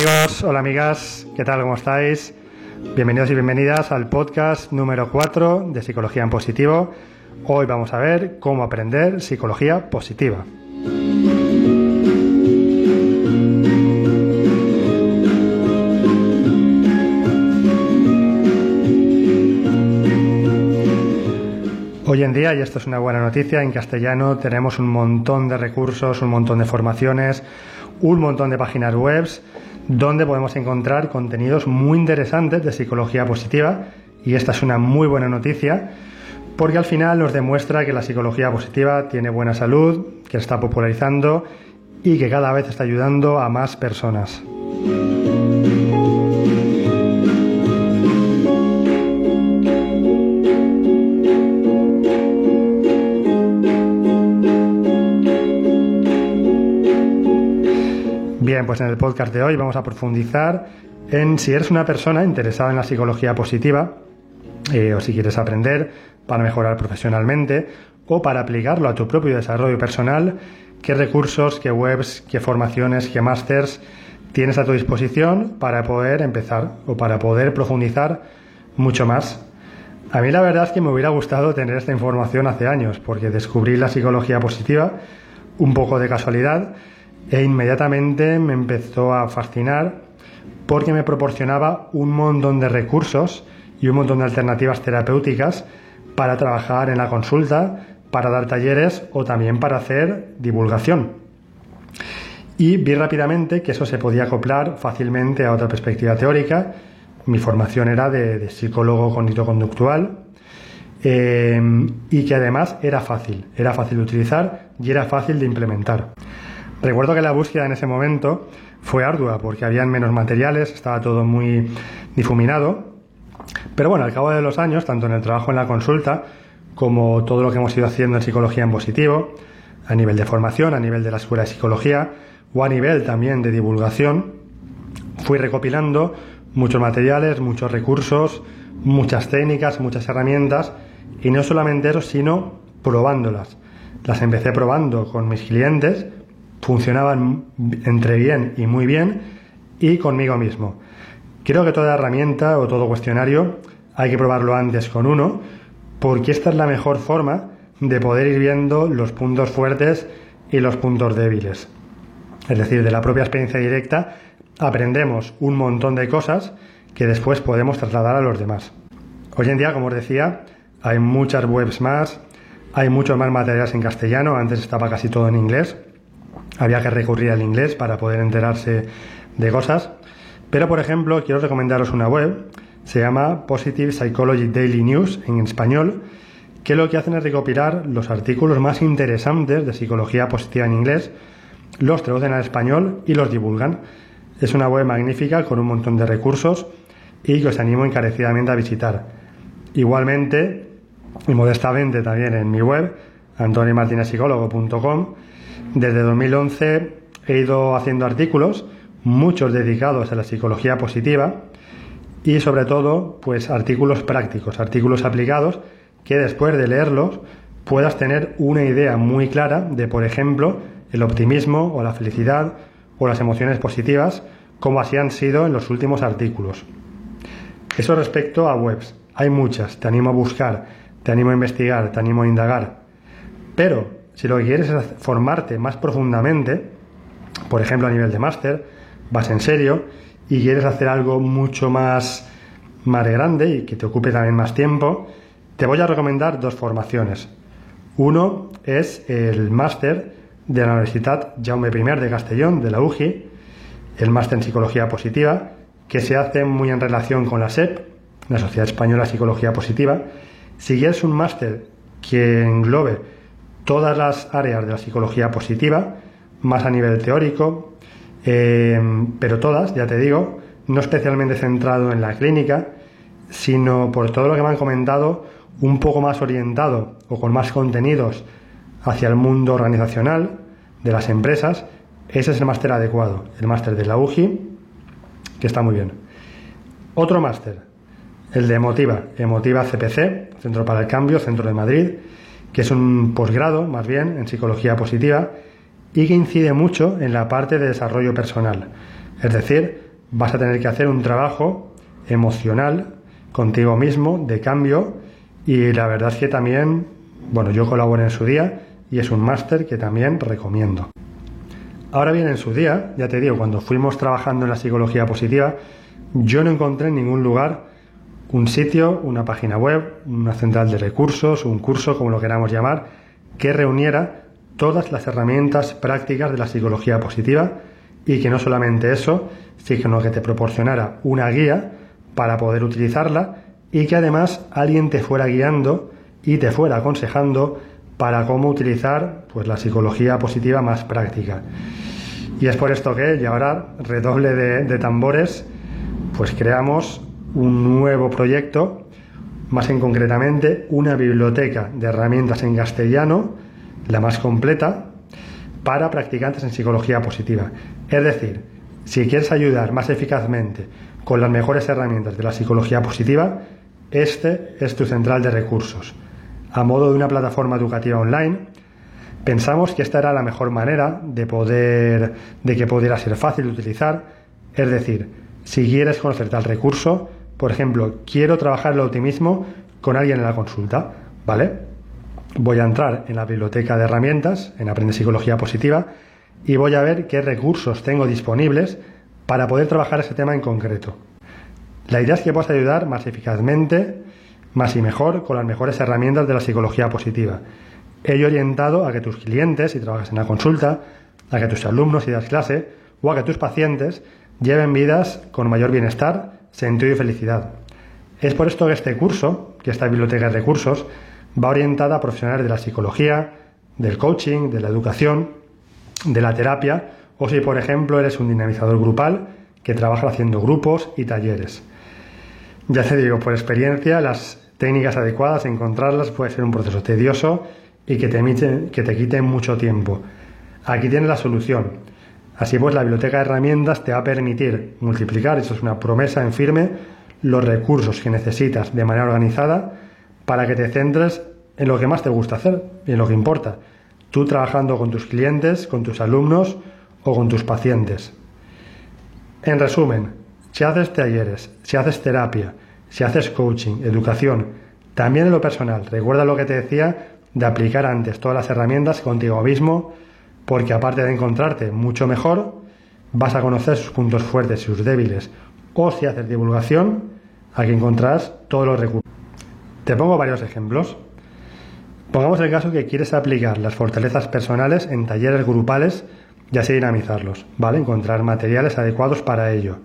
amigos, hola amigas, ¿qué tal? ¿Cómo estáis? Bienvenidos y bienvenidas al podcast número 4 de Psicología en Positivo. Hoy vamos a ver cómo aprender psicología positiva. Hoy en día, y esto es una buena noticia, en castellano tenemos un montón de recursos, un montón de formaciones, un montón de páginas web donde podemos encontrar contenidos muy interesantes de psicología positiva, y esta es una muy buena noticia porque al final nos demuestra que la psicología positiva tiene buena salud, que se está popularizando y que cada vez está ayudando a más personas. Bien, pues en el podcast de hoy vamos a profundizar en si eres una persona interesada en la psicología positiva o si quieres aprender para mejorar profesionalmente o para aplicarlo a tu propio desarrollo personal, qué recursos, qué webs, qué formaciones, qué másters tienes a tu disposición para poder empezar o para poder profundizar mucho más. A mí la verdad es que me hubiera gustado tener esta información hace años, porque descubrí la psicología positiva un poco de casualidad e inmediatamente me empezó a fascinar porque me proporcionaba un montón de recursos y un montón de alternativas terapéuticas para trabajar en la consulta, para dar talleres o también para hacer divulgación. Y vi rápidamente que eso se podía acoplar fácilmente a otra perspectiva teórica. Mi formación era de psicólogo cognitivo-conductual y que además era fácil de utilizar y era fácil de implementar. Recuerdo que la búsqueda en ese momento fue ardua porque habían menos materiales, estaba todo muy difuminado, pero bueno, al cabo de los años, tanto en el trabajo en la consulta como todo lo que hemos ido haciendo en psicología en positivo, a nivel de formación, a nivel de la escuela de psicología o a nivel también de divulgación, fui recopilando muchos materiales, muchos recursos, muchas técnicas, muchas herramientas, y no solamente eso, sino probándolas. Las empecé probando con mis clientes, funcionaban entre bien y muy bien, y conmigo mismo. Creo que toda herramienta o todo cuestionario hay que probarlo antes con uno, porque esta es la mejor forma de poder ir viendo los puntos fuertes y los puntos débiles. Es decir, de la propia experiencia directa aprendemos un montón de cosas que después podemos trasladar a los demás. Hoy en día, como os decía, hay muchas webs más, hay muchos más materiales en castellano, antes estaba casi todo en inglés. Había que recurrir al inglés para poder enterarse de cosas. Pero, por ejemplo, quiero recomendaros una web, se llama Positive Psychology Daily News, en español, que lo que hacen es recopilar los artículos más interesantes de psicología positiva en inglés, los traducen al español y los divulgan. Es una web magnífica con un montón de recursos y que os animo encarecidamente a visitar. Igualmente, y modestamente también en mi web, antonimartinezpsicólogo.com, desde 2011 he ido haciendo artículos, muchos dedicados a la psicología positiva y sobre todo pues artículos prácticos, artículos aplicados que después de leerlos puedas tener una idea muy clara de, por ejemplo, el optimismo o la felicidad o las emociones positivas, como así han sido en los últimos artículos. Eso respecto a webs. Hay muchas, te animo a buscar, te animo a investigar, te animo a indagar. Pero si lo que quieres es formarte más profundamente, por ejemplo a nivel de máster, vas en serio y quieres hacer algo mucho más grande y que te ocupe también más tiempo, te voy a recomendar dos formaciones. Uno es el máster de la Universitat Jaume I de Castellón, de la UJI, el máster en psicología positiva, que se hace muy en relación con la SEP, la Sociedad Española de Psicología Positiva. Si quieres un máster que englobe todas las áreas de la psicología positiva, más a nivel teórico, pero todas, ya te digo, no especialmente centrado en la clínica, sino por todo lo que me han comentado, un poco más orientado o con más contenidos hacia el mundo organizacional de las empresas, ese es el máster adecuado, el máster de la UJI, que está muy bien. Otro máster, el de Emotiva CPC, Centro para el Cambio, Centro de Madrid, que es un posgrado, más bien, en psicología positiva y que incide mucho en la parte de desarrollo personal. Es decir, vas a tener que hacer un trabajo emocional contigo mismo de cambio, y la verdad es que también, bueno, yo colaboré en su día y es un máster que también recomiendo. Ahora bien, en su día, ya te digo, cuando fuimos trabajando en la psicología positiva, yo no encontré en ningún lugar un sitio, una página web, una central de recursos, un curso, como lo queramos llamar, que reuniera todas las herramientas prácticas de la psicología positiva, y que no solamente eso, sino que te proporcionara una guía para poder utilizarla, y que además alguien te fuera guiando y te fuera aconsejando para cómo utilizar pues la psicología positiva más práctica. Y es por esto que, y ahora redoble de tambores, pues creamos un nuevo proyecto, más en concretamente una biblioteca de herramientas en castellano, la más completa, para practicantes en psicología positiva. Es decir, si quieres ayudar más eficazmente con las mejores herramientas de la psicología positiva, este es tu central de recursos. A modo de una plataforma educativa online, pensamos que esta era la mejor manera de que pudiera ser fácil de utilizar. Es decir, si quieres conocer tal recurso, por ejemplo, quiero trabajar el optimismo con alguien en la consulta, ¿vale? Voy a entrar en la biblioteca de herramientas, en Aprende Psicología Positiva, y voy a ver qué recursos tengo disponibles para poder trabajar ese tema en concreto. La idea es que puedas ayudar más eficazmente, más y mejor, con las mejores herramientas de la psicología positiva. Ello orientado a que tus clientes, si trabajas en la consulta, a que tus alumnos, si das clase, o a que tus pacientes lleven vidas con mayor bienestar, sentido y felicidad. Es por esto que este curso, que esta biblioteca de recursos, va orientada a profesionales de la psicología, del coaching, de la educación, de la terapia, o si por ejemplo eres un dinamizador grupal que trabaja haciendo grupos y talleres. Ya te digo, por experiencia, las técnicas adecuadas, encontrarlas puede ser un proceso tedioso y que te quite mucho tiempo. Aquí tienes la solución. Así pues, la biblioteca de herramientas te va a permitir multiplicar, eso es una promesa en firme, los recursos que necesitas de manera organizada para que te centres en lo que más te gusta hacer y en lo que importa. Tú trabajando con tus clientes, con tus alumnos o con tus pacientes. En resumen, si haces talleres, si haces terapia, si haces coaching, educación, también en lo personal, recuerda lo que te decía de aplicar antes todas las herramientas contigo mismo, porque aparte de encontrarte mucho mejor, vas a conocer sus puntos fuertes y sus débiles. O si haces divulgación, aquí encontrarás todos los recursos. Te pongo varios ejemplos. Pongamos el caso que quieres aplicar las fortalezas personales en talleres grupales y así dinamizarlos, ¿vale? Encontrar materiales adecuados para ello.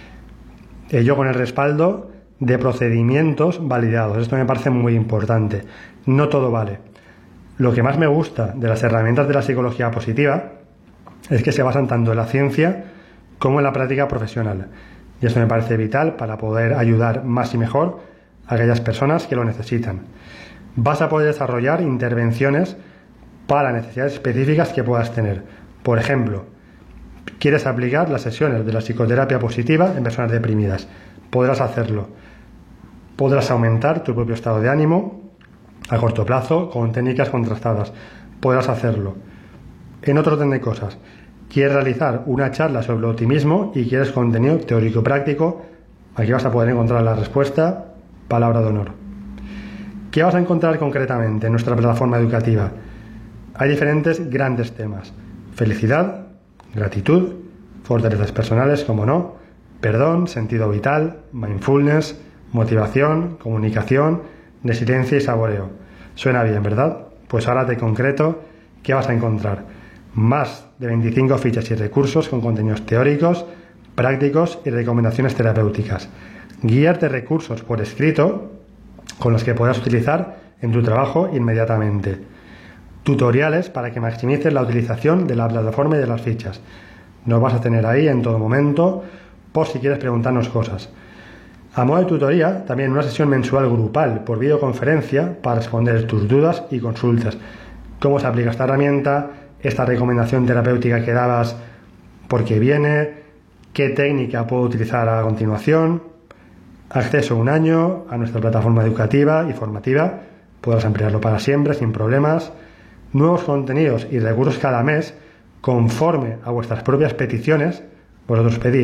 Ello con el respaldo de procedimientos validados. Esto me parece muy importante. No todo vale. Lo que más me gusta de las herramientas de la psicología positiva es que se basan tanto en la ciencia como en la práctica profesional. Y esto me parece vital para poder ayudar más y mejor a aquellas personas que lo necesitan. Vas a poder desarrollar intervenciones para necesidades específicas que puedas tener. Por ejemplo, quieres aplicar las sesiones de la psicoterapia positiva en personas deprimidas. Podrás hacerlo. Podrás aumentar tu propio estado de ánimo a corto plazo con técnicas contrastadas. Podrás hacerlo. En otro orden de cosas, quieres realizar una charla sobre optimismo y quieres contenido teórico-práctico, aquí vas a poder encontrar la respuesta, palabra de honor. ¿Qué vas a encontrar concretamente en nuestra plataforma educativa? Hay diferentes grandes temas: felicidad, gratitud, fortalezas personales, como no, perdón, sentido vital, mindfulness, motivación, comunicación, resiliencia y saboreo. Suena bien, ¿verdad? Pues ahora te concreto qué vas a encontrar. Más de 25 fichas y recursos con contenidos teóricos, prácticos y recomendaciones terapéuticas. Guías de recursos por escrito con los que podrás utilizar en tu trabajo inmediatamente. Tutoriales para que maximices la utilización de la plataforma y de las fichas. Nos vas a tener ahí en todo momento por si quieres preguntarnos cosas. A modo de tutoría, también una sesión mensual grupal por videoconferencia para responder tus dudas y consultas. Cómo se aplica esta herramienta, esta recomendación terapéutica que dabas, por qué viene, qué técnica puedo utilizar a continuación. Acceso 1 año a nuestra plataforma educativa y formativa. Podrás ampliarlo para siempre, sin problemas. Nuevos contenidos y recursos cada mes conforme a vuestras propias peticiones. Vosotros pedís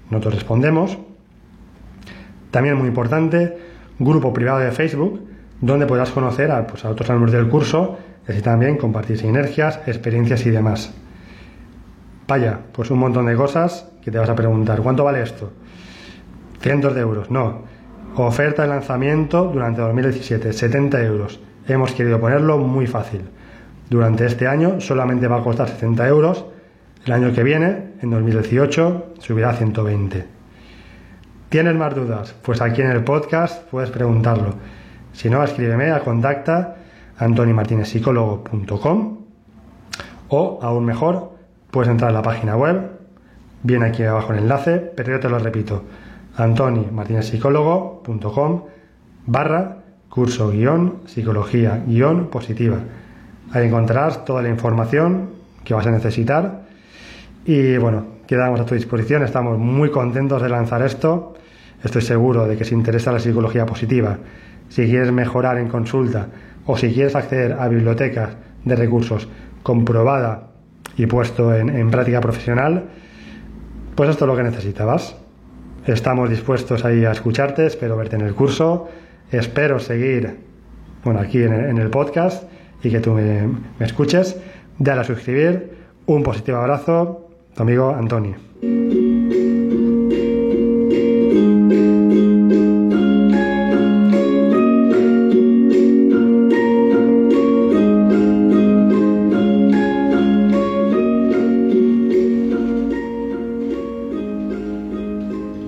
nosotros respondemos. También muy importante, grupo privado de Facebook, donde podrás conocer a otros alumnos del curso y así también compartir sinergias, experiencias y demás. Vaya, pues un montón de cosas que te vas a preguntar. ¿Cuánto vale esto? Cientos de euros. No. Oferta de lanzamiento durante 2017, 70 euros. Hemos querido ponerlo muy fácil. Durante este año solamente va a costar 70 euros. El año que viene, en 2018, subirá a 120. ¿Tienes más dudas? Pues aquí en el podcast puedes preguntarlo. Si no, escríbeme a contacta@antonimartinezpsicologo.com o, aún mejor, puedes entrar a la página web, viene aquí abajo el enlace, pero yo te lo repito, antonimartinezpsicologo.com/curso-psicología-positiva. Ahí encontrarás toda la información que vas a necesitar y bueno, quedamos a tu disposición. Estamos muy contentos de lanzar esto. Estoy seguro de que si te interesa la psicología positiva, si quieres mejorar en consulta o si quieres acceder a bibliotecas de recursos comprobada y puesto en práctica profesional, pues esto es lo que necesitabas. Estamos dispuestos ahí a escucharte, espero verte en el curso, espero seguir aquí en el podcast y que tú me escuches. Dale a suscribir, un positivo abrazo, tu amigo Antoni.